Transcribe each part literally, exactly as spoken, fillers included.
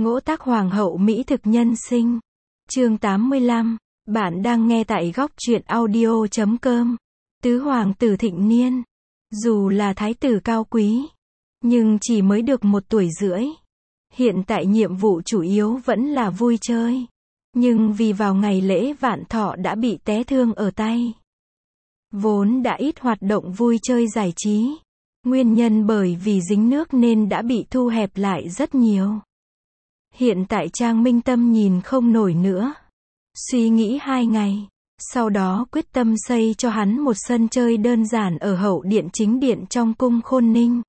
Ngỗ tác hoàng hậu mỹ thực nhân sinh. Chương tám mươi lăm. Bạn đang nghe tại góc truyện audio chấm com. Tứ hoàng tử Thịnh Niên. Dù là thái tử cao quý, nhưng chỉ mới được một tuổi rưỡi. Hiện tại nhiệm vụ chủ yếu vẫn là vui chơi. Nhưng vì vào ngày lễ vạn thọ đã bị té thương ở tay. Vốn đã ít hoạt động vui chơi giải trí. Nguyên nhân bởi vì dính nước nên đã bị thu hẹp lại rất nhiều. Hiện tại Trang Minh Tâm nhìn không nổi nữa. Suy nghĩ hai ngày. Sau đó quyết tâm xây cho hắn một sân chơi đơn giản ở hậu điện chính điện trong cung Khôn Ninh.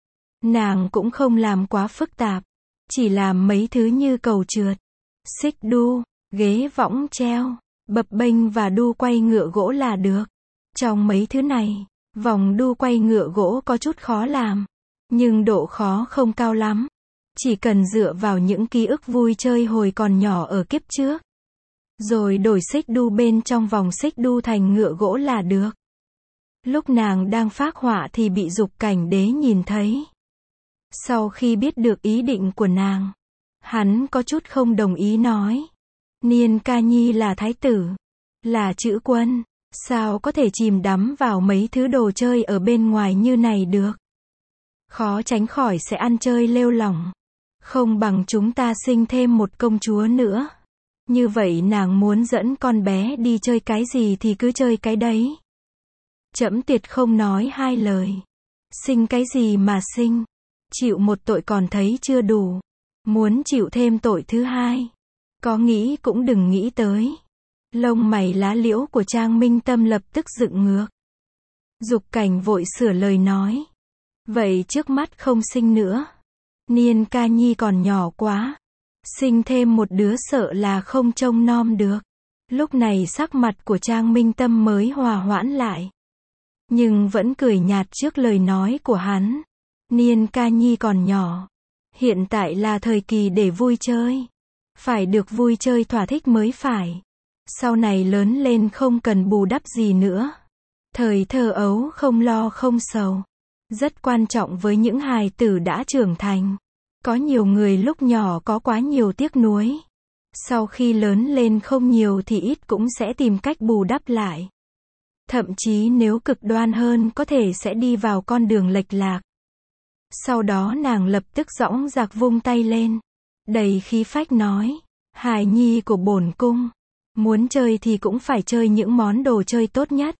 Nàng cũng không làm quá phức tạp. Chỉ làm mấy thứ như cầu trượt, xích đu, ghế võng treo, bập bênh và đu quay ngựa gỗ là được. Trong mấy thứ này, vòng đu quay ngựa gỗ có chút khó làm. Nhưng độ khó không cao lắm. Chỉ cần dựa vào những ký ức vui chơi hồi còn nhỏ ở kiếp trước. Rồi đổi xích đu bên trong vòng xích đu thành ngựa gỗ là được. Lúc nàng đang phác họa thì bị Dục Cảnh Đế nhìn thấy. Sau khi biết được ý định của nàng, hắn có chút không đồng ý nói. Niên ca nhi là thái tử, là chữ quân, sao có thể chìm đắm vào mấy thứ đồ chơi ở bên ngoài như này được. Khó tránh khỏi sẽ ăn chơi lêu lỏng. Không bằng chúng ta sinh thêm một công chúa nữa. Như vậy nàng muốn dẫn con bé đi chơi cái gì thì cứ chơi cái đấy. Trẫm tuyệt không nói hai lời. Sinh cái gì mà sinh. Chịu một tội còn thấy chưa đủ. Muốn chịu thêm tội thứ hai. Có nghĩ cũng đừng nghĩ tới. Lông mày lá liễu của Trang Minh Tâm lập tức dựng ngược. Dục Cảnh vội sửa lời nói. Vậy trước mắt không sinh nữa. Niên ca nhi còn nhỏ quá. Sinh thêm một đứa sợ là không trông nom được. Lúc này sắc mặt của Trang Minh Tâm mới hòa hoãn lại. Nhưng vẫn cười nhạt trước lời nói của hắn. Niên ca nhi còn nhỏ. Hiện tại là thời kỳ để vui chơi. Phải được vui chơi thỏa thích mới phải. Sau này lớn lên không cần bù đắp gì nữa. Thời thơ ấu không lo không sầu. Rất quan trọng với những hài tử đã trưởng thành. Có nhiều người lúc nhỏ có quá nhiều tiếc nuối. Sau khi lớn lên không nhiều thì ít cũng sẽ tìm cách bù đắp lại. Thậm chí nếu cực đoan hơn có thể sẽ đi vào con đường lệch lạc. Sau đó nàng lập tức dõng dạc vung tay lên. Đầy khí phách nói. Hài nhi của bổn cung. Muốn chơi thì cũng phải chơi những món đồ chơi tốt nhất.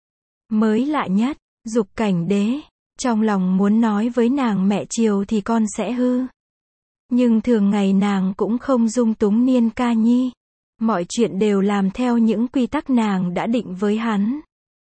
Mới lạ nhất. Dục Cảnh Đế. Trong lòng muốn nói với nàng mẹ chiều thì con sẽ hư. Nhưng thường ngày nàng cũng không dung túng Niên ca nhi. Mọi chuyện đều làm theo những quy tắc nàng đã định với hắn.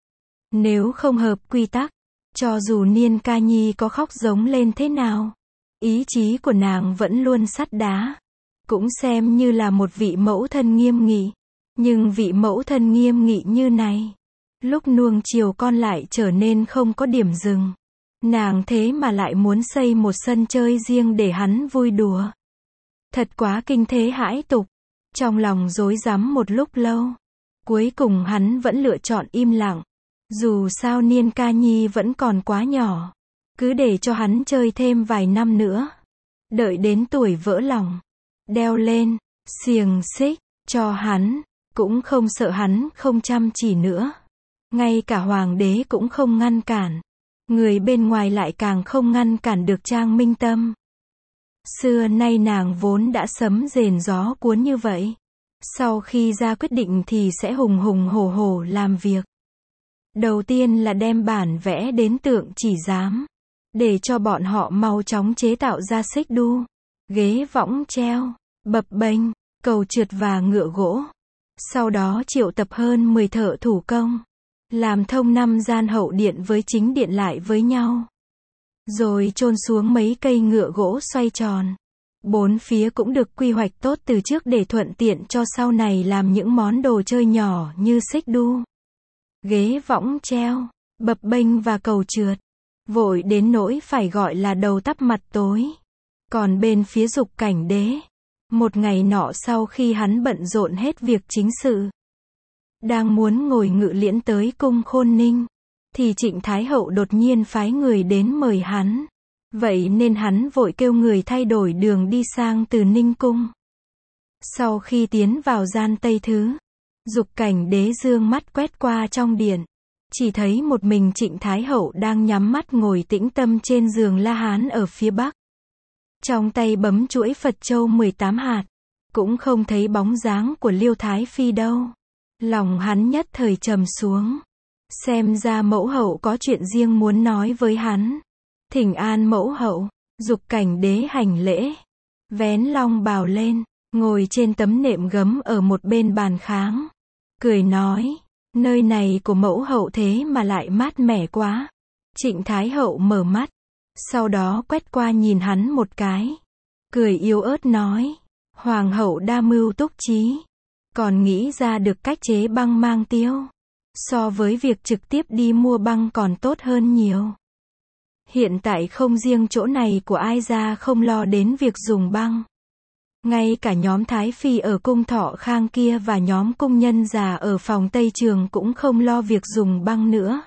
Nếu không hợp quy tắc, cho dù Niên ca nhi có khóc giống lên thế nào, ý chí của nàng vẫn luôn sắt đá. Cũng xem như là một vị mẫu thân nghiêm nghị. Nhưng vị mẫu thân nghiêm nghị như này, lúc nuông chiều con lại trở nên không có điểm dừng. Nàng thế mà lại muốn xây một sân chơi riêng để hắn vui đùa. Thật quá kinh thế hãi tục. Trong lòng rối rắm một lúc lâu. Cuối cùng hắn vẫn lựa chọn im lặng. Dù sao Niên ca nhi vẫn còn quá nhỏ. Cứ để cho hắn chơi thêm vài năm nữa. Đợi đến tuổi vỡ lòng. Đeo lên, xiềng xích, cho hắn. Cũng không sợ hắn không chăm chỉ nữa. Ngay cả hoàng đế cũng không ngăn cản. Người bên ngoài lại càng không ngăn cản được Trang Minh Tâm. Xưa nay nàng vốn đã sấm rền gió cuốn như vậy. Sau khi ra quyết định thì sẽ hùng hùng hổ hổ làm việc. Đầu tiên là đem bản vẽ đến tượng chỉ giám. Để cho bọn họ mau chóng chế tạo ra xích đu, ghế võng treo, bập bênh, cầu trượt và ngựa gỗ. Sau đó triệu tập hơn mười thợ thủ công. Làm thông năm gian hậu điện với chính điện lại với nhau. Rồi chôn xuống mấy cây ngựa gỗ xoay tròn. Bốn phía cũng được quy hoạch tốt từ trước để thuận tiện cho sau này làm những món đồ chơi nhỏ như xích đu, ghế võng treo, bập bênh và cầu trượt. Vội đến nỗi phải gọi là đầu tắp mặt tối. Còn bên phía Dục Cảnh Đế, một ngày nọ sau khi hắn bận rộn hết việc chính sự, đang muốn ngồi ngự liễn tới cung Khôn Ninh, thì Trịnh Thái Hậu đột nhiên phái người đến mời hắn. Vậy nên hắn vội kêu người thay đổi đường đi sang Từ Ninh Cung. Sau khi tiến vào gian Tây Thứ, Dục Cảnh Đế dương mắt quét qua trong điện, chỉ thấy một mình Trịnh Thái Hậu đang nhắm mắt ngồi tĩnh tâm trên giường La Hán ở phía bắc. Trong tay bấm chuỗi Phật châu mười tám hạt, cũng không thấy bóng dáng của Liêu Thái Phi đâu. Lòng hắn nhất thời trầm xuống. Xem ra mẫu hậu có chuyện riêng muốn nói với hắn. Thỉnh an mẫu hậu. Dục Cảnh Đế hành lễ, vén long bào lên, ngồi trên tấm nệm gấm ở một bên bàn kháng, cười nói, nơi này của mẫu hậu thế mà lại mát mẻ quá. Trịnh Thái Hậu mở mắt, sau đó quét qua nhìn hắn một cái, cười yếu ớt nói, hoàng hậu đa mưu túc trí, còn nghĩ ra được cách chế băng mang tiêu, so với việc trực tiếp đi mua băng còn tốt hơn nhiều. Hiện tại không riêng chỗ này của ai ra không lo đến việc dùng băng, ngay cả nhóm Thái Phi ở cung Thọ Khang kia và nhóm cung nhân già ở phòng Tây Trường cũng không lo việc dùng băng nữa.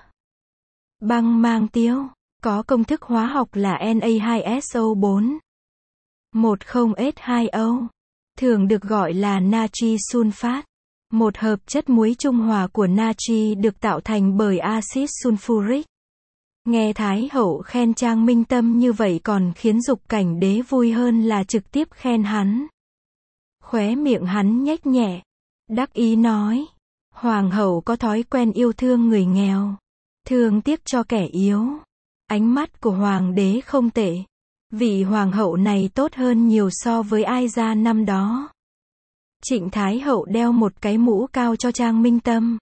Băng mang tiêu, có công thức hóa học là N A hai S O bốn một không S hai O, thường được gọi là natri sulfat, một hợp chất muối trung hòa của natri được tạo thành bởi axit sulfuric. Nghe Thái Hậu khen Trang Minh Tâm như vậy còn khiến Dục Cảnh Đế vui hơn là trực tiếp khen hắn. Khóe miệng hắn nhếch nhẹ, đắc ý nói, hoàng hậu có thói quen yêu thương người nghèo, thương tiếc cho kẻ yếu. Ánh mắt của hoàng đế không tệ, vị hoàng hậu này tốt hơn nhiều so với ai ra năm đó. Trịnh Thái Hậu đeo một cái mũ cao cho Trang Minh Tâm.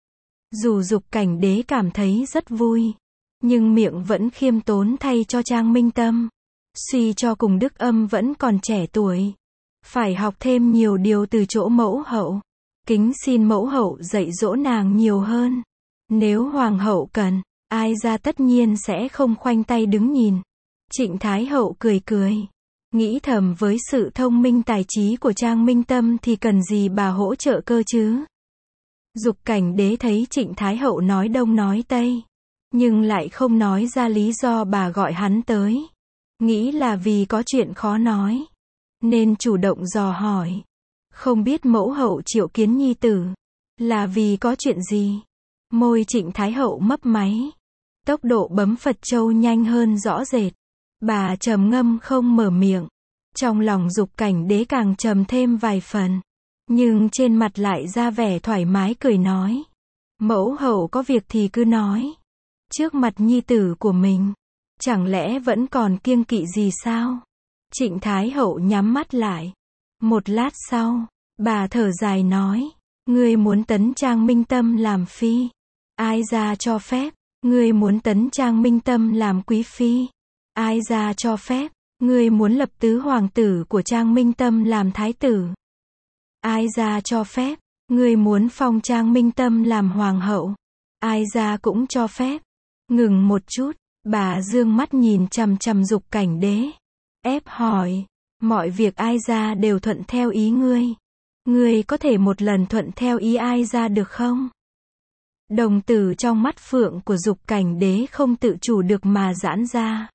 Dù Dục Cảnh Đế cảm thấy rất vui, nhưng miệng vẫn khiêm tốn thay cho Trang Minh Tâm. Suy cho cùng Đức Âm vẫn còn trẻ tuổi, phải học thêm nhiều điều từ chỗ mẫu hậu. Kính xin mẫu hậu dạy dỗ nàng nhiều hơn. Nếu hoàng hậu cần, ai ra tất nhiên sẽ không khoanh tay đứng nhìn. Trịnh Thái Hậu cười cười, nghĩ thầm với sự thông minh tài trí của Trang Minh Tâm thì cần gì bà hỗ trợ cơ chứ. Dục Cảnh Đế thấy Trịnh Thái Hậu nói đông nói tây, nhưng lại không nói ra lý do bà gọi hắn tới. Nghĩ là vì có chuyện khó nói, nên chủ động dò hỏi. Không biết mẫu hậu triệu kiến nhi tử, là vì có chuyện gì? Môi Trịnh Thái Hậu mấp máy, tốc độ bấm Phật châu nhanh hơn rõ rệt. Bà trầm ngâm không mở miệng. Trong lòng Dục Cảnh Đế càng trầm thêm vài phần, nhưng trên mặt lại ra vẻ thoải mái cười nói, mẫu hậu có việc thì cứ nói. Trước mặt nhi tử của mình, chẳng lẽ vẫn còn kiêng kỵ gì sao? Trịnh Thái Hậu nhắm mắt lại. Một lát sau, bà thở dài nói, ngươi muốn tấn Trang Minh Tâm làm phi, ai ra cho phép? Ngươi muốn tấn Trang Minh Tâm làm quý phi, ai ra cho phép? Ngươi muốn lập tứ hoàng tử của Trang Minh Tâm làm thái tử, ai ra cho phép? Ngươi muốn phong Trang Minh Tâm làm hoàng hậu, ai ra cũng cho phép. Ngừng một chút, bà dương mắt nhìn chằm chằm Dục Cảnh Đế, ép hỏi, mọi việc ai ra đều thuận theo ý ngươi. Ngươi có thể một lần thuận theo ý ai ra được không? Đồng tử trong mắt phượng của Dục Cảnh Đế không tự chủ được mà giãn ra.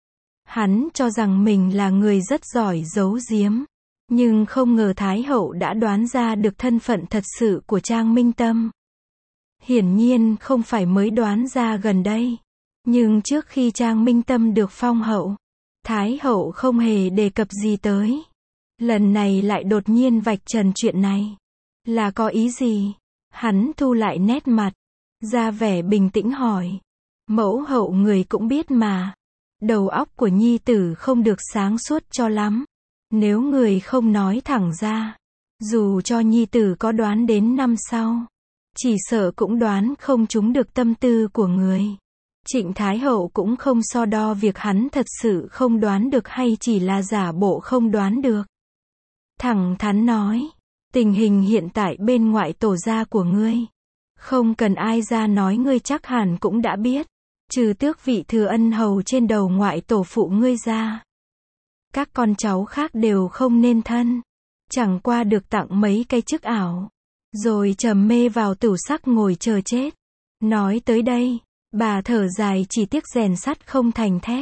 Hắn cho rằng mình là người rất giỏi giấu giếm, nhưng không ngờ Thái Hậu đã đoán ra được thân phận thật sự của Trang Minh Tâm. Hiển nhiên không phải mới đoán ra gần đây, nhưng trước khi Trang Minh Tâm được phong hậu, Thái Hậu không hề đề cập gì tới. Lần này lại đột nhiên vạch trần chuyện này, là có ý gì? Hắn thu lại nét mặt, ra vẻ bình tĩnh hỏi, mẫu hậu người cũng biết mà, đầu óc của nhi tử không được sáng suốt cho lắm. Nếu người không nói thẳng ra, dù cho nhi tử có đoán đến năm sau, chỉ sợ cũng đoán không trúng được tâm tư của người. Trịnh Thái Hậu cũng không so đo việc hắn thật sự không đoán được hay chỉ là giả bộ không đoán được. Thẳng thắn nói, tình hình hiện tại bên ngoại tổ gia của ngươi, không cần ai ra nói ngươi chắc hẳn cũng đã biết, trừ tước vị thừa ân hầu trên đầu ngoại tổ phụ ngươi ra. Các con cháu khác đều không nên thân, chẳng qua được tặng mấy cái chức ảo, rồi trầm mê vào tửu sắc ngồi chờ chết. Nói tới đây, bà thở dài chỉ tiếc rèn sắt không thành thép.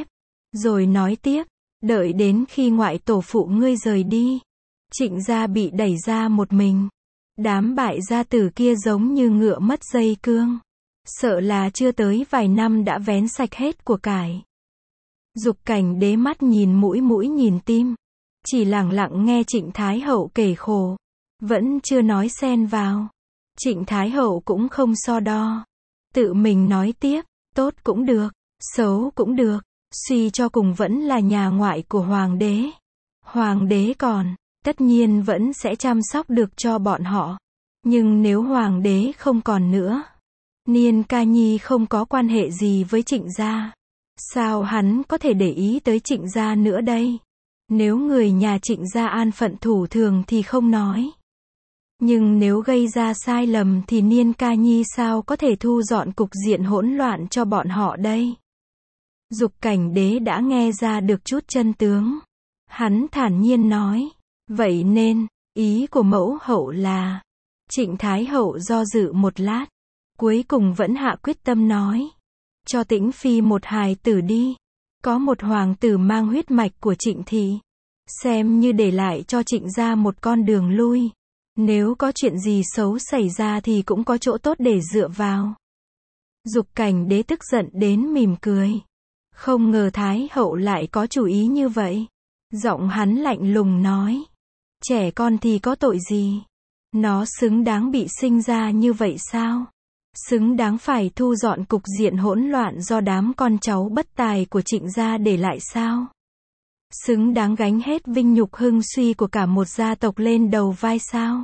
Rồi nói tiếp, đợi đến khi ngoại tổ phụ ngươi rời đi, Trịnh gia bị đẩy ra một mình. Đám bại gia tử kia giống như ngựa mất dây cương. Sợ là chưa tới vài năm đã vén sạch hết của cải. Dục Cảnh Đế mắt nhìn mũi mũi nhìn tim. Chỉ lặng lặng nghe Trịnh Thái Hậu kể khổ. Vẫn chưa nói xen vào. Trịnh Thái Hậu cũng không so đo. Tự mình nói tiếp, tốt cũng được, xấu cũng được. Suy cho cùng vẫn là nhà ngoại của Hoàng đế. Hoàng đế còn, tất nhiên vẫn sẽ chăm sóc được cho bọn họ. Nhưng nếu Hoàng đế không còn nữa, Niên Ca Nhi không có quan hệ gì với Trịnh gia. Sao hắn có thể để ý tới Trịnh gia nữa đây? Nếu người nhà Trịnh gia an phận thủ thường thì không nói. Nhưng nếu gây ra sai lầm thì Niên Ca Nhi sao có thể thu dọn cục diện hỗn loạn cho bọn họ đây? Dục Cảnh Đế đã nghe ra được chút chân tướng. Hắn thản nhiên nói, vậy nên, ý của mẫu hậu là... Trịnh Thái Hậu do dự một lát, cuối cùng vẫn hạ quyết tâm nói, cho Tĩnh Phi một hài tử đi. Có một hoàng tử mang huyết mạch của Trịnh thị, xem như để lại cho Trịnh gia một con đường lui. Nếu có chuyện gì xấu xảy ra thì cũng có chỗ tốt để dựa vào. Dục Cảnh Đế tức giận đến mỉm cười. Không ngờ Thái Hậu lại có chủ ý như vậy. Giọng hắn lạnh lùng nói, trẻ con thì có tội gì? Nó xứng đáng bị sinh ra như vậy sao? Xứng đáng phải thu dọn cục diện hỗn loạn do đám con cháu bất tài của Trịnh gia để lại sao? Xứng đáng gánh hết vinh nhục hưng suy của cả một gia tộc lên đầu vai sao?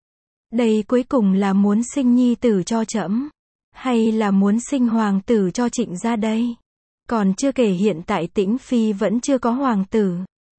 Đây cuối cùng là muốn sinh nhi tử cho trẫm, hay là muốn sinh hoàng tử cho Trịnh gia đây? Còn chưa kể hiện tại Tĩnh Phi vẫn chưa có hoàng tử.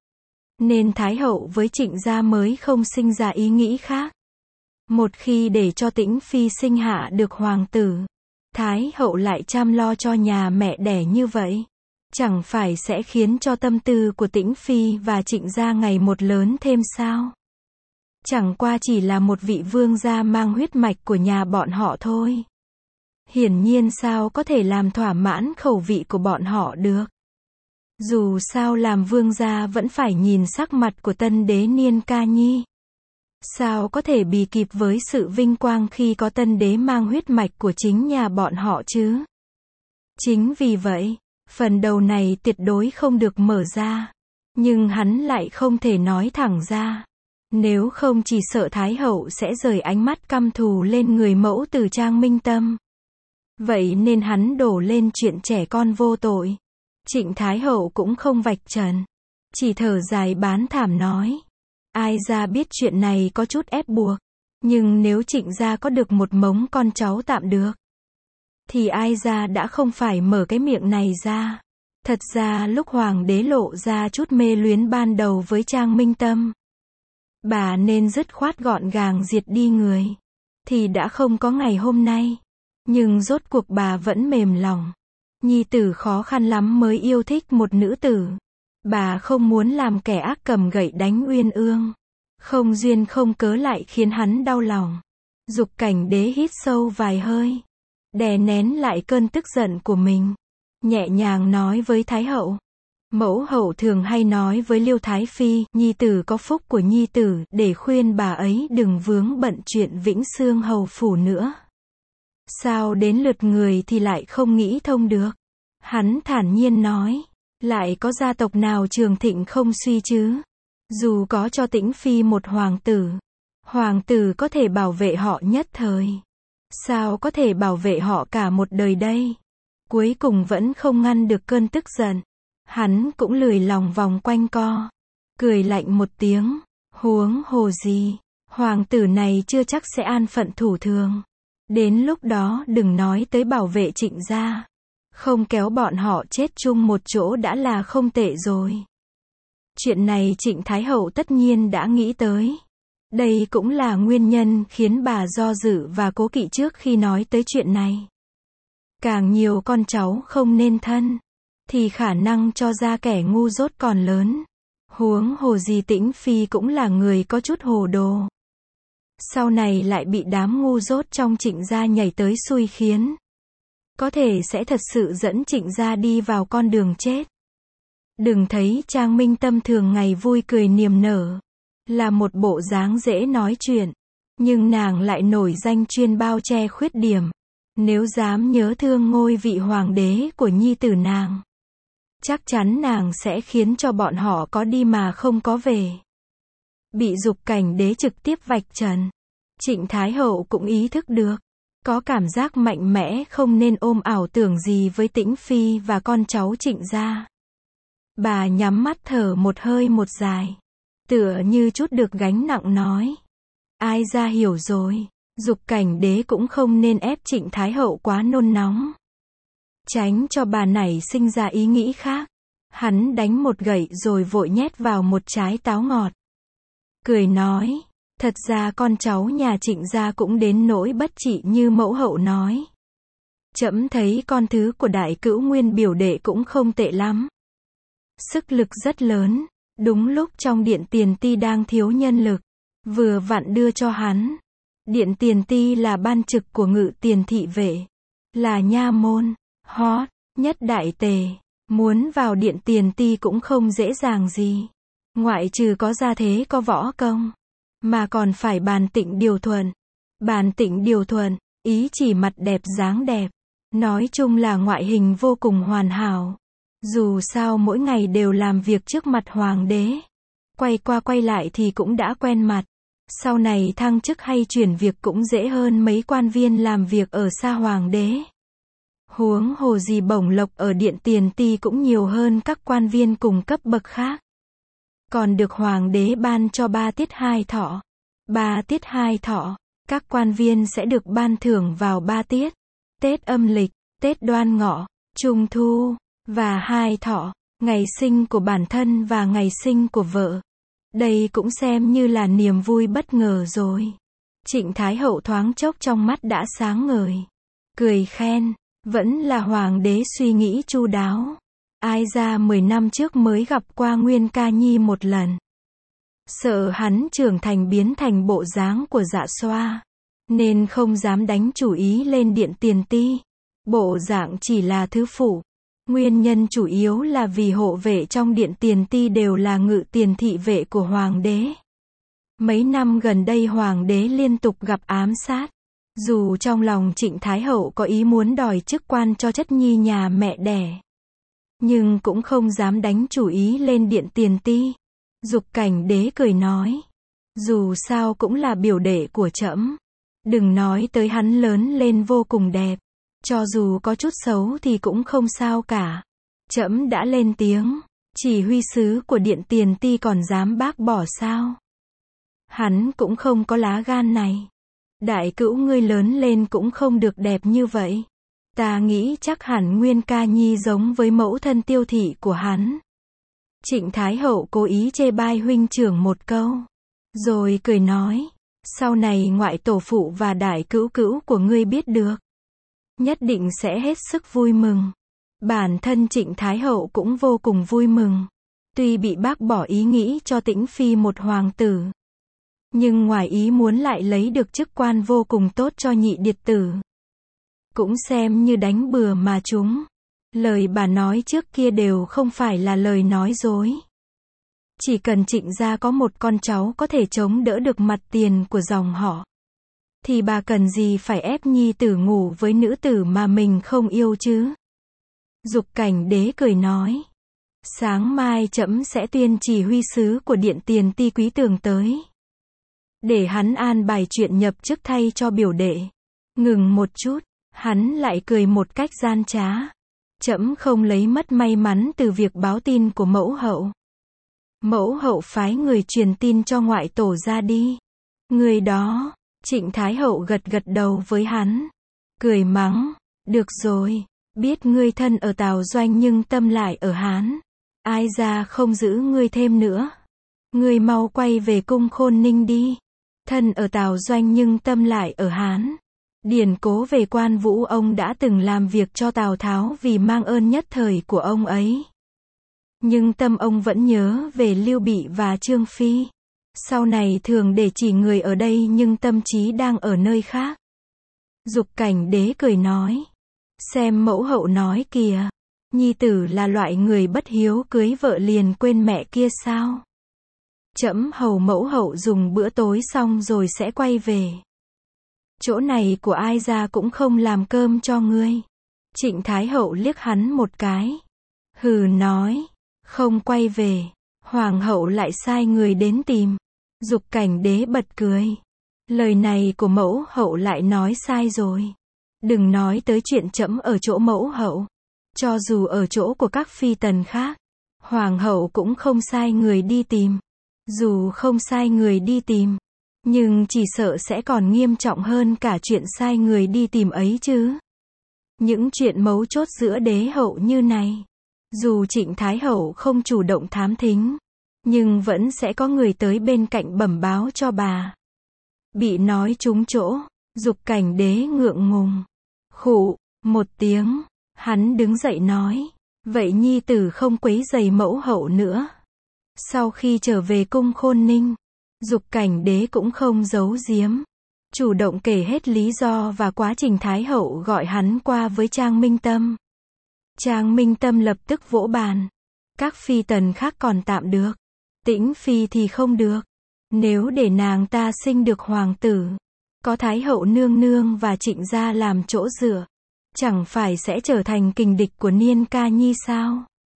Nên Thái Hậu với Trịnh gia mới không sinh ra ý nghĩ khác. Một khi để cho Tĩnh Phi sinh hạ được hoàng tử, Thái Hậu lại chăm lo cho nhà mẹ đẻ như vậy, chẳng phải sẽ khiến cho tâm tư của Tĩnh Phi và Trịnh gia ngày một lớn thêm sao? Chẳng qua chỉ là một vị vương gia mang huyết mạch của nhà bọn họ thôi. Hiển nhiên sao có thể làm thỏa mãn khẩu vị của bọn họ được. Dù sao làm vương gia vẫn phải nhìn sắc mặt của tân đế Niên Ca Nhi. Sao có thể bì kịp với sự vinh quang khi có tân đế mang huyết mạch của chính nhà bọn họ chứ? Chính vì vậy, phần đầu này tuyệt đối không được mở ra. Nhưng hắn lại không thể nói thẳng ra. Nếu không chỉ sợ Thái Hậu sẽ rời ánh mắt căm thù lên người mẫu tử Trang Minh Tâm. Vậy nên hắn đổ lên chuyện trẻ con vô tội. Trịnh Thái Hậu cũng không vạch trần. Chỉ thở dài bán thảm nói. Ai ra biết chuyện này có chút ép buộc. Nhưng nếu Trịnh gia có được một mống con cháu tạm được, thì ai ra đã không phải mở cái miệng này ra. Thật ra lúc Hoàng đế lộ ra chút mê luyến ban đầu với Trang Minh Tâm, bà nên dứt khoát gọn gàng diệt đi người, thì đã không có ngày hôm nay. Nhưng rốt cuộc bà vẫn mềm lòng. Nhi tử khó khăn lắm mới yêu thích một nữ tử. Bà không muốn làm kẻ ác cầm gậy đánh Uyên Ương. Không duyên không cớ lại khiến hắn đau lòng. Dục Cảnh Đế hít sâu vài hơi, đè nén lại cơn tức giận của mình, nhẹ nhàng nói với Thái Hậu. Mẫu hậu thường hay nói với Liêu Thái Phi, nhi tử có phúc của nhi tử, để khuyên bà ấy đừng vướng bận chuyện Vĩnh Xương hầu phủ nữa. Sao đến lượt người thì lại không nghĩ thông được? Hắn thản nhiên nói, lại có gia tộc nào trường thịnh không suy chứ? Dù có cho Tĩnh Phi một hoàng tử, hoàng tử có thể bảo vệ họ nhất thời. Sao có thể bảo vệ họ cả một đời đây? Cuối cùng vẫn không ngăn được cơn tức giận. Hắn cũng lười lòng vòng quanh co, cười lạnh một tiếng, huống hồ gì, hoàng tử này chưa chắc sẽ an phận thủ thường. Đến lúc đó đừng nói tới bảo vệ Trịnh gia, không kéo bọn họ chết chung một chỗ đã là không tệ rồi. Chuyện này Trịnh Thái Hậu tất nhiên đã nghĩ tới. Đây cũng là nguyên nhân khiến bà do dự và cố kỵ trước khi nói tới chuyện này. Càng nhiều con cháu không nên thân, thì khả năng cho ra kẻ ngu dốt còn lớn. Huống hồ gì Tĩnh Phi cũng là người có chút hồ đồ. Sau này lại bị đám ngu dốt trong Trịnh gia nhảy tới xui khiến. Có thể sẽ thật sự dẫn Trịnh gia đi vào con đường chết. Đừng thấy Trang Minh Tâm thường ngày vui cười niềm nở, là một bộ dáng dễ nói chuyện, nhưng nàng lại nổi danh chuyên bao che khuyết điểm. Nếu dám nhớ thương ngôi vị hoàng đế của nhi tử nàng, chắc chắn nàng sẽ khiến cho bọn họ có đi mà không có về. Bị Dục Cảnh Đế trực tiếp vạch trần, Trịnh Thái Hậu cũng ý thức được, có cảm giác mạnh mẽ không nên ôm ảo tưởng gì với Tĩnh Phi và con cháu Trịnh gia. Bà nhắm mắt thở một hơi một dài, tựa như chút được gánh nặng nói. Ai ra hiểu rồi, Dục Cảnh Đế cũng không nên ép Trịnh Thái Hậu quá nôn nóng, tránh cho bà nảy sinh ra ý nghĩ khác. Hắn đánh một gậy rồi vội nhét vào một trái táo ngọt, cười nói, thật ra con cháu nhà Trịnh gia cũng đến nỗi bất trị như mẫu hậu nói. Trẫm thấy con thứ của đại cữu Nguyên biểu đệ cũng không tệ lắm, sức lực rất lớn. Đúng lúc trong điện tiền ti đang thiếu nhân lực, vừa vặn đưa cho hắn. Điện tiền ti là ban trực của ngự tiền thị vệ, là nha môn hot nhất đại tề. Muốn vào điện tiền ti cũng không dễ dàng gì, ngoại trừ có gia thế có võ công, mà còn phải bàn tịnh điều thuận. Bàn tịnh điều thuận, ý chỉ mặt đẹp dáng đẹp, nói chung là ngoại hình vô cùng hoàn hảo. Dù sao mỗi ngày đều làm việc trước mặt hoàng đế, quay qua quay lại thì cũng đã quen mặt. Sau này thăng chức hay chuyển việc cũng dễ hơn mấy quan viên làm việc ở xa hoàng đế. Huống hồ gì bổng lộc ở điện tiền ti cũng nhiều hơn các quan viên cùng cấp bậc khác. Còn được hoàng đế ban cho ba tiết hai thọ. Ba tiết hai thọ, các quan viên sẽ được ban thưởng vào ba tiết. Tết âm lịch, Tết Đoan Ngọ, Trung Thu, và hai thọ, ngày sinh của bản thân và ngày sinh của vợ. Đây cũng xem như là niềm vui bất ngờ rồi. Trịnh Thái Hậu thoáng chốc trong mắt đã sáng ngời, cười khen, vẫn là hoàng đế suy nghĩ chu đáo. Ai ra mười năm trước mới gặp qua Nguyên Ca Nhi một lần, sợ hắn trưởng thành biến thành bộ dáng của Dạ Xoa, nên không dám đánh chủ ý lên điện tiền ti. Bộ dạng chỉ là thứ phụ, nguyên nhân chủ yếu là vì hộ vệ trong điện tiền ti đều là ngự tiền thị vệ của hoàng đế. Mấy năm gần đây hoàng đế liên tục gặp ám sát. Dù trong lòng Trịnh Thái Hậu có ý muốn đòi chức quan cho chất nhi nhà mẹ đẻ, nhưng cũng không dám đánh chủ ý lên điện tiền ti. Dục Cảnh Đế cười nói, dù sao cũng là biểu đệ của trẫm, đừng nói tới hắn lớn lên vô cùng đẹp, cho dù có chút xấu thì cũng không sao cả. Trẫm đã lên tiếng, chỉ huy sứ của điện tiền ti còn dám bác bỏ sao? Hắn cũng không có lá gan này. Đại cữu ngươi lớn lên cũng không được đẹp như vậy. Ta nghĩ chắc hẳn Nguyên Ca Nhi giống với mẫu thân Tiêu thị của hắn. Trịnh Thái Hậu cố ý chê bai huynh trưởng một câu, rồi cười nói, sau này ngoại tổ phụ và đại cữu cữu của ngươi biết được, nhất định sẽ hết sức vui mừng. Bản thân Trịnh Thái Hậu cũng vô cùng vui mừng. Tuy bị bác bỏ ý nghĩ cho Tĩnh Phi một hoàng tử, nhưng ngoài ý muốn lại lấy được chức quan vô cùng tốt cho nhị điệt tử. Cũng xem như đánh bừa mà chúng. Lời bà nói trước kia đều không phải là lời nói dối. Chỉ cần Trịnh gia có một con cháu có thể chống đỡ được mặt tiền của dòng họ, thì bà cần gì phải ép nhi tử ngủ với nữ tử mà mình không yêu chứ? Dục Cảnh Đế cười nói, sáng mai trẫm sẽ tuyên chỉ huy sứ của điện tiền ti Quý Tường tới, để hắn an bài chuyện nhập chức thay cho biểu đệ. Ngừng một chút, hắn lại cười một cách gian trá. Trẫm không lấy mất may mắn từ việc báo tin của mẫu hậu. Mẫu hậu phái người truyền tin cho ngoại tổ ra đi. Người đó, Trịnh Thái Hậu gật gật đầu với hắn, cười mắng, được rồi, biết ngươi thân ở Tào Doanh nhưng tâm lại ở Hán. Ai ra không giữ ngươi thêm nữa. Ngươi mau quay về cung Khôn Ninh đi. Thân ở Tào Doanh nhưng tâm lại ở Hán. Điển Cố về Quan Vũ ông đã từng làm việc cho Tào Tháo vì mang ơn nhất thời của ông ấy. Nhưng tâm ông vẫn nhớ về Lưu Bị và Trương Phi. Sau này thường để chỉ người ở đây nhưng tâm trí đang ở nơi khác. Dục Cảnh Đế cười nói, xem mẫu hậu nói kìa, Nhi tử là loại người bất hiếu cưới vợ liền quên mẹ kia sao? Trẫm hầu mẫu hậu dùng bữa tối xong rồi sẽ quay về. Chỗ này của ai ra cũng không làm cơm cho ngươi. Trịnh Thái hậu liếc hắn một cái. Hừ nói, không quay về. Hoàng hậu lại sai người đến tìm. Dục Cảnh Đế bật cười. Lời này của mẫu hậu lại nói sai rồi. Đừng nói tới chuyện trẫm ở chỗ mẫu hậu. Cho dù ở chỗ của các phi tần khác, hoàng hậu cũng không sai người đi tìm. Dù không sai người đi tìm, nhưng chỉ sợ sẽ còn nghiêm trọng hơn cả chuyện sai người đi tìm ấy chứ. Những chuyện mấu chốt giữa đế hậu như này, dù Trịnh Thái hậu không chủ động thám thính, nhưng vẫn sẽ có người tới bên cạnh bẩm báo cho bà. Bị nói trúng chỗ, Dục Cảnh Đế ngượng ngùng. Khụ, một tiếng, hắn đứng dậy nói, vậy nhi tử không quấy rầy mẫu hậu nữa. Sau khi trở về cung Khôn Ninh, Dục Cảnh Đế cũng không giấu giếm, chủ động kể hết lý do và quá trình Thái hậu gọi hắn qua với Trang Minh Tâm. Trang Minh Tâm lập tức vỗ bàn. Các phi tần khác còn tạm được, Tĩnh Phi thì không được. Nếu để nàng ta sinh được hoàng tử, có Thái hậu nương nương và Trịnh gia làm chỗ dựa, chẳng phải sẽ trở thành kình địch của Niên Ca Nhi sao?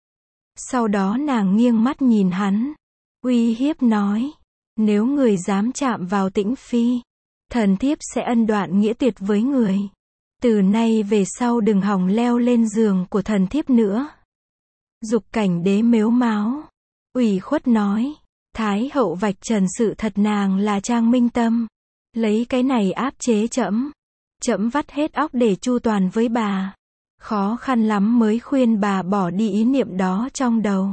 Sau đó nàng nghiêng mắt nhìn hắn, uy hiếp nói, nếu người dám chạm vào Tĩnh Phi, thần thiếp sẽ ân đoạn nghĩa tuyệt với người. Từ nay về sau đừng hòng leo lên giường của thần thiếp nữa. Dục Cảnh Đế mếu máo, ủy khuất nói, Thái hậu vạch trần sự thật nàng là Trang Minh Tâm, lấy cái này áp chế trẫm. Trẫm vắt hết óc để chu toàn với bà, khó khăn lắm mới khuyên bà bỏ đi ý niệm đó trong đầu.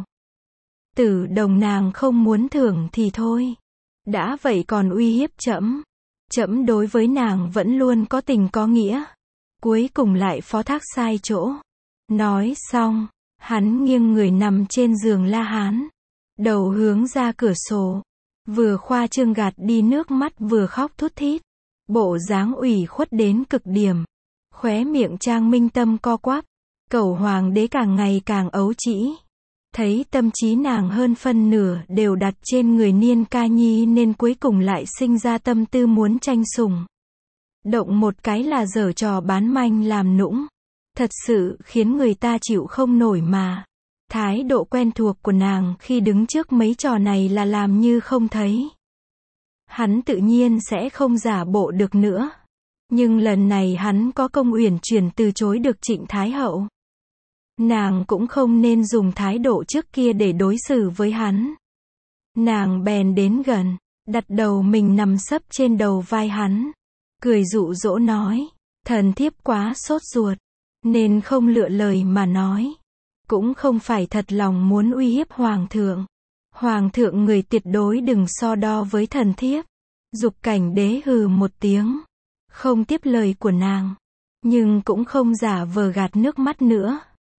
Tử đồng nàng không muốn thưởng thì thôi, đã vậy còn uy hiếp trẫm. Trẫm đối với nàng vẫn luôn có tình có nghĩa, cuối cùng lại phó thác sai chỗ. Nói xong, hắn nghiêng người nằm trên giường La Hán, đầu hướng ra cửa sổ, vừa khoa trương gạt đi nước mắt vừa khóc thút thít, bộ dáng ủy khuất đến cực điểm. Khóe miệng Trang Minh Tâm co quắp, cẩu hoàng đế càng ngày càng ấu trĩ. Thấy tâm trí nàng hơn phân nửa đều đặt trên người Niên Ca Nhi nên cuối cùng lại sinh ra tâm tư muốn tranh sủng. Động một cái là giở trò bán manh làm nũng. Thật sự khiến người ta chịu không nổi mà. Thái độ quen thuộc của nàng khi đứng trước mấy trò này là làm như không thấy. Hắn tự nhiên sẽ không giả bộ được nữa. Nhưng lần này hắn có công uyển chuyển từ chối được Trịnh Thái hậu. Nàng cũng không nên dùng thái độ trước kia để đối xử với hắn. Nàng bèn đến gần, đặt đầu mình nằm sấp trên đầu vai hắn, cười dụ dỗ nói, thần thiếp quá sốt ruột, nên không lựa lời mà nói. Cũng không phải thật lòng muốn uy hiếp hoàng thượng. Hoàng thượng người tuyệt đối đừng so đo với thần thiếp. Dục Cảnh Đế hừ một tiếng, không tiếp lời của nàng, nhưng cũng không giả vờ gạt nước mắt nữa.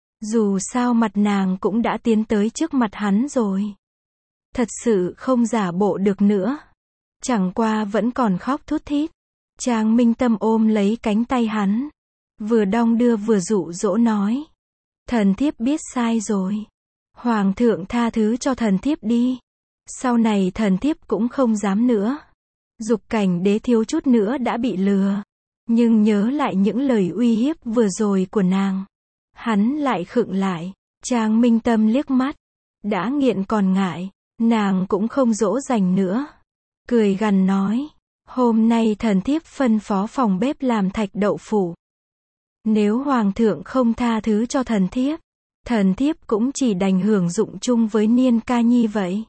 Dù sao mặt nàng cũng đã tiến tới trước mặt hắn rồi. Thật sự không giả bộ được nữa. Chẳng qua vẫn còn khóc thút thít. Trang Minh Tâm ôm lấy cánh tay hắn, vừa đong đưa vừa dụ dỗ nói, thần thiếp biết sai rồi. Hoàng thượng tha thứ cho thần thiếp đi. Sau này thần thiếp cũng không dám nữa. Dục Cảnh Đế thiếu chút nữa đã bị lừa. Nhưng nhớ lại những lời uy hiếp vừa rồi của nàng, hắn lại khựng lại. Trang Minh Tâm liếc mắt, đã nghiện còn ngại, nàng cũng không dỗ dành nữa. Cười gằn nói, hôm nay thần thiếp phân phó phòng bếp làm thạch đậu phụ. Nếu hoàng thượng không tha thứ cho thần thiếp, thần thiếp cũng chỉ đành hưởng dụng chung với Niên Ca Nhi vậy.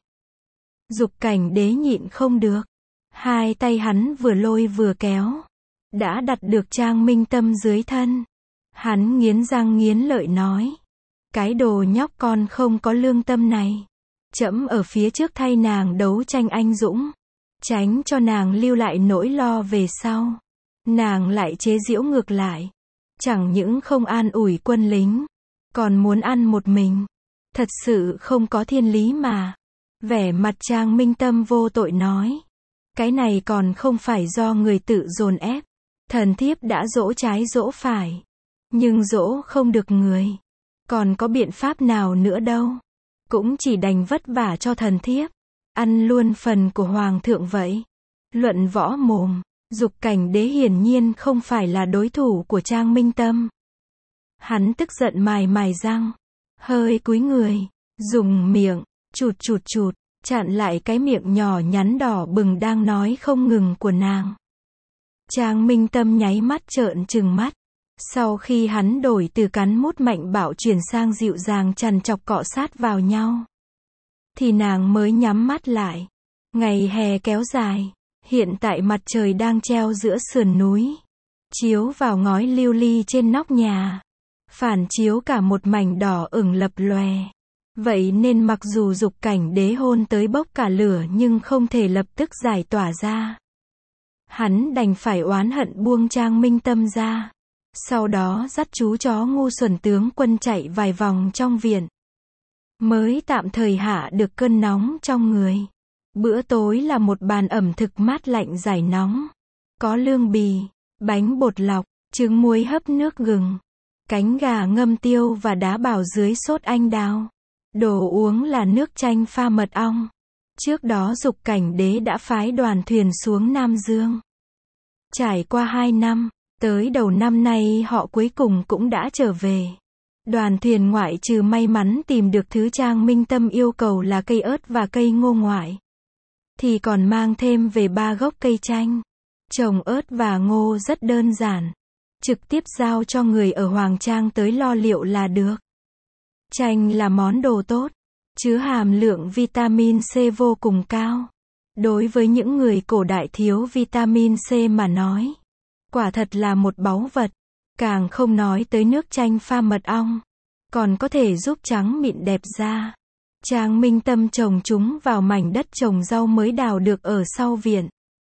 Dục Cảnh Đế nhịn không được, hai tay hắn vừa lôi vừa kéo, đã đặt được Trang Minh Tâm dưới thân. Hắn nghiến răng nghiến lợi nói, cái đồ nhóc con không có lương tâm này, trẫm ở phía trước thay nàng đấu tranh anh dũng, tránh cho nàng lưu lại nỗi lo về sau. Nàng lại chế giễu ngược lại, chẳng những không an ủi quân lính, còn muốn ăn một mình. Thật sự không có thiên lý mà. Vẻ mặt Trang Minh Tâm vô tội nói, cái này còn không phải do người tự dồn ép. Thần thiếp đã dỗ trái dỗ phải, nhưng dỗ không được người. Còn có biện pháp nào nữa đâu. Cũng chỉ đành vất vả cho thần thiếp. Ăn luôn phần của hoàng thượng vậy. Luận võ mồm, Dục Cảnh Đế hiển nhiên không phải là đối thủ của Trang Minh Tâm. Hắn tức giận mài mài răng, hơi cúi người, dùng miệng, chụt chụt chụt, chặn lại cái miệng nhỏ nhắn đỏ bừng đang nói không ngừng của nàng. Trang Minh Tâm nháy mắt trợn trừng mắt. Sau khi hắn đổi từ cắn mút mạnh bạo chuyển sang dịu dàng chằn chọc cọ sát vào nhau, thì nàng mới nhắm mắt lại. Ngày hè kéo dài, hiện tại mặt trời đang treo giữa sườn núi, chiếu vào ngói lưu ly trên nóc nhà, phản chiếu cả một mảnh đỏ ửng lập lòe. Vậy nên mặc dù Dục Cảnh Đế hôn tới bốc cả lửa nhưng không thể lập tức giải tỏa ra. Hắn đành phải oán hận buông Trang Minh Tâm ra. Sau đó dắt chú chó ngu xuẩn tướng quân chạy vài vòng trong viện, mới tạm thời hạ được cơn nóng trong người. Bữa tối là một bàn ẩm thực mát lạnh giải nóng. Có lương bì, bánh bột lọc, trứng muối hấp nước gừng, cánh gà ngâm tiêu và đá bảo dưới sốt anh đào. Đồ uống là nước chanh pha mật ong. Trước đó Dục Cảnh Đế đã phái đoàn thuyền xuống Nam Dương. Trải qua hai năm, tới đầu năm nay họ cuối cùng cũng đã trở về. Đoàn thuyền ngoại trừ may mắn tìm được thứ Trang Minh Tâm yêu cầu là cây ớt và cây ngô ngoại, thì còn mang thêm về ba gốc cây chanh. Trồng ớt và ngô rất đơn giản, trực tiếp giao cho người ở Hoàng Trang tới lo liệu là được. Chanh là món đồ tốt, chứa hàm lượng vitamin C vô cùng cao. Đối với những người cổ đại thiếu vitamin C mà nói, quả thật là một báu vật. Càng không nói tới nước chanh pha mật ong, còn có thể giúp trắng mịn đẹp da. Trang Minh Tâm trồng chúng vào mảnh đất trồng rau mới đào được ở sau viện.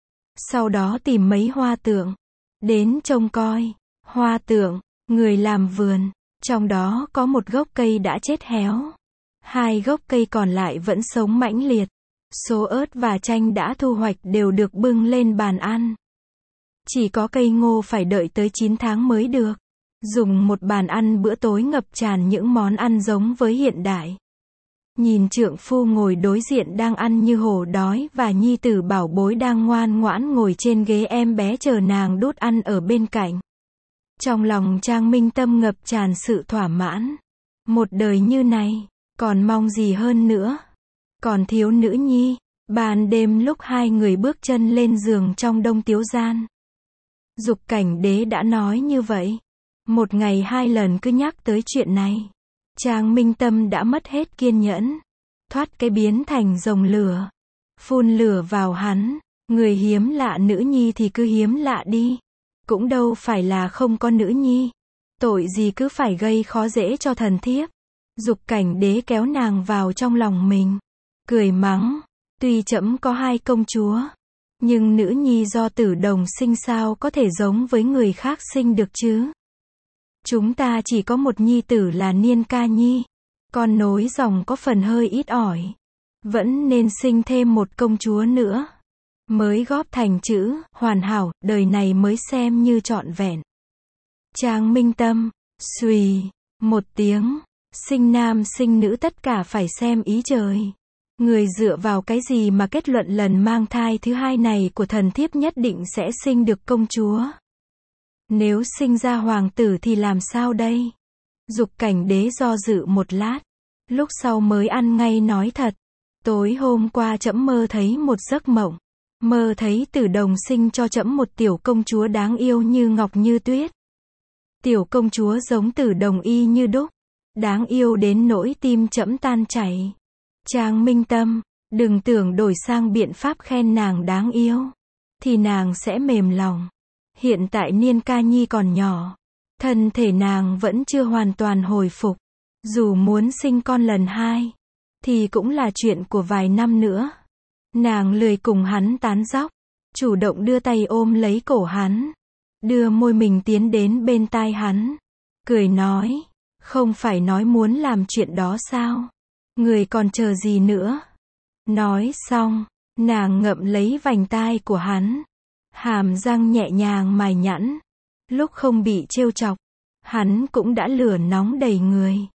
Sau đó tìm mấy hoa tượng đến trông coi. Hoa tượng, người làm vườn, trong đó có một gốc cây đã chết héo. Hai gốc cây còn lại vẫn sống mãnh liệt. Số ớt và chanh đã thu hoạch đều được bưng lên bàn ăn. Chỉ có cây ngô phải đợi tới chín tháng mới được. Dùng một bàn ăn bữa tối ngập tràn những món ăn giống với hiện đại. Nhìn trượng phu ngồi đối diện đang ăn như hổ đói và nhi tử bảo bối đang ngoan ngoãn ngồi trên ghế em bé chờ nàng đút ăn ở bên cạnh. Trong lòng Trang Minh Tâm ngập tràn sự thỏa mãn. Một đời như này, còn mong gì hơn nữa. Còn thiếu nữ nhi. Ban đêm lúc hai người bước chân lên giường trong đông tiếu gian, Dục Cảnh Đế đã nói như vậy. Một ngày hai lần cứ nhắc tới chuyện này. Trang Minh Tâm đã mất hết kiên nhẫn. Thoát cái biến thành rồng lửa. Phun lửa vào hắn. Người hiếm lạ nữ nhi thì cứ hiếm lạ đi. Cũng đâu phải là không có nữ nhi. Tội gì cứ phải gây khó dễ cho thần thiếp. Dục Cảnh Đế kéo nàng vào trong lòng mình, cười mắng. Tuy trẫm có hai công chúa, nhưng nữ nhi do Tử Đồng sinh sao có thể giống với người khác sinh được chứ. Chúng ta chỉ có một nhi tử là Niên Ca Nhi. Con nối dòng có phần hơi ít ỏi. Vẫn nên sinh thêm một công chúa nữa. Mới góp thành chữ hoàn hảo, đời này mới xem như trọn vẹn. Trang Minh Tâm, xùy, một tiếng, sinh nam sinh nữ tất cả phải xem ý trời. Người dựa vào cái gì mà kết luận lần mang thai thứ hai này của thần thiếp nhất định sẽ sinh được công chúa? Nếu sinh ra hoàng tử thì làm sao đây? Dục Cảnh Đế do dự một lát, lúc sau mới ăn ngay nói thật. Tối hôm qua trẫm mơ thấy một giấc mộng. Mơ thấy Tử Đồng sinh cho trẫm một tiểu công chúa đáng yêu như ngọc như tuyết. Tiểu công chúa giống Tử Đồng y như đúc. Đáng yêu đến nỗi tim trẫm tan chảy. Trang Minh Tâm, đừng tưởng đổi sang biện pháp khen nàng đáng yêu, thì nàng sẽ mềm lòng. Hiện tại Niên Ca Nhi còn nhỏ. Thân thể nàng vẫn chưa hoàn toàn hồi phục. Dù muốn sinh con lần hai, thì cũng là chuyện của vài năm nữa. Nàng lười cùng hắn tán dóc, chủ động đưa tay ôm lấy cổ hắn, đưa môi mình tiến đến bên tai hắn, cười nói, không phải nói muốn làm chuyện đó sao? Người còn chờ gì nữa? Nói xong, nàng ngậm lấy vành tai của hắn, hàm răng nhẹ nhàng mài nhẵn. Lúc không bị trêu chọc, hắn cũng đã lửa nóng đầy người.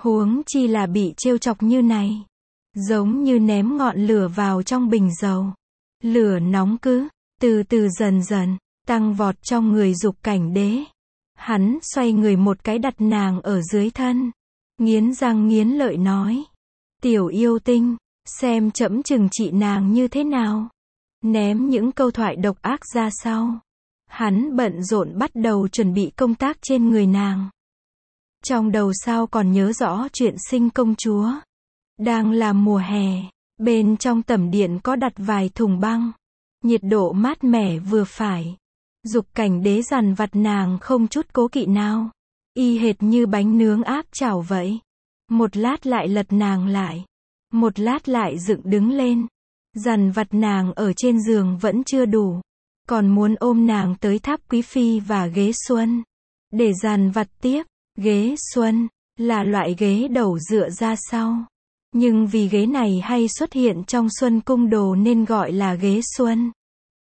Huống chi là bị trêu chọc như này. Giống như ném ngọn lửa vào trong bình dầu. Lửa nóng cứ, từ từ dần dần, tăng vọt trong người Dục Cảnh Đế. Hắn xoay người một cái đặt nàng ở dưới thân. Nghiến răng nghiến lợi nói. Tiểu yêu tinh, xem trẫm trừng trị nàng như thế nào. Ném những câu thoại độc ác ra sau. Hắn bận rộn bắt đầu chuẩn bị công tác trên người nàng. Trong đầu sao còn nhớ rõ chuyện sinh công chúa. Đang là mùa hè, bên trong tẩm điện có đặt vài thùng băng. Nhiệt độ mát mẻ vừa phải. Dục Cảnh Đế dằn vặt nàng không chút cố kỵ nào. Y hệt như bánh nướng áp chảo vậy. Một lát lại lật nàng lại. Một lát lại dựng đứng lên. Dằn vặt nàng ở trên giường vẫn chưa đủ. Còn muốn ôm nàng tới tháp quý phi và ghế xuân. Để dằn vặt tiếp. Ghế xuân là loại ghế đầu dựa ra sau. Nhưng vì ghế này hay xuất hiện trong Xuân Cung Đồ nên gọi là ghế xuân.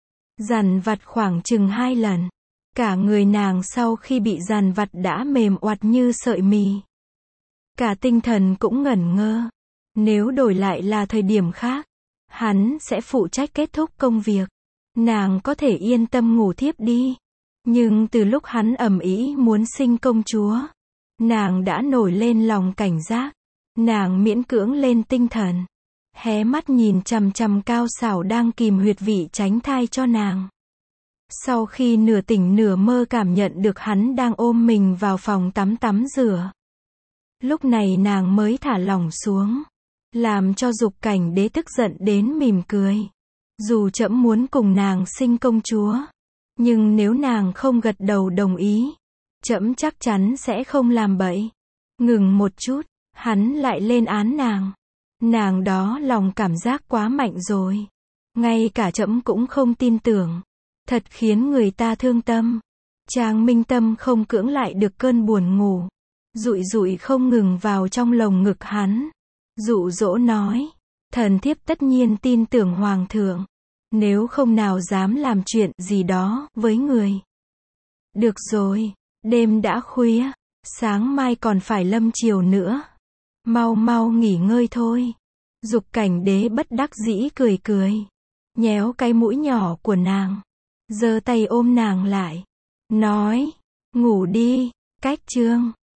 Dằn vặt khoảng chừng hai lần. Cả người nàng sau khi bị dằn vặt đã mềm oặt như sợi mì. Cả tinh thần cũng ngẩn ngơ. Nếu đổi lại là thời điểm khác, hắn sẽ phụ trách kết thúc công việc. Nàng có thể yên tâm ngủ thiếp đi. Nhưng từ lúc hắn ầm ĩ muốn sinh công chúa, nàng đã nổi lên lòng cảnh giác. Nàng miễn cưỡng lên tinh thần. Hé mắt nhìn chằm chằm Cao Xảo đang kìm huyệt vị tránh thai cho nàng. Sau khi nửa tỉnh nửa mơ cảm nhận được hắn đang ôm mình vào phòng tắm tắm rửa. Lúc này nàng mới thả lỏng xuống. Làm cho Dục Cảnh Đế tức giận đến mỉm cười. Dù trẫm muốn cùng nàng sinh công chúa, nhưng nếu nàng không gật đầu đồng ý, trẫm chắc chắn sẽ không làm bậy. Ngừng một chút, hắn lại lên án nàng. Nàng đó lòng cảm giác quá mạnh rồi. Ngay cả trẫm cũng không tin tưởng. Thật khiến người ta thương tâm. Trang Minh Tâm không cưỡng lại được cơn buồn ngủ. Dụi dụi không ngừng vào trong lồng ngực hắn. Dụ dỗ nói. Thần thiếp tất nhiên tin tưởng hoàng thượng. Nếu không nào dám làm chuyện gì đó với người. Được rồi, đêm đã khuya. Sáng mai còn phải lâm chiều nữa. Mau mau nghỉ ngơi thôi. Dục Cảnh Đế bất đắc dĩ cười cười. Nhéo cái mũi nhỏ của nàng. Giơ tay ôm nàng lại. Nói. Ngủ đi. Cách chương.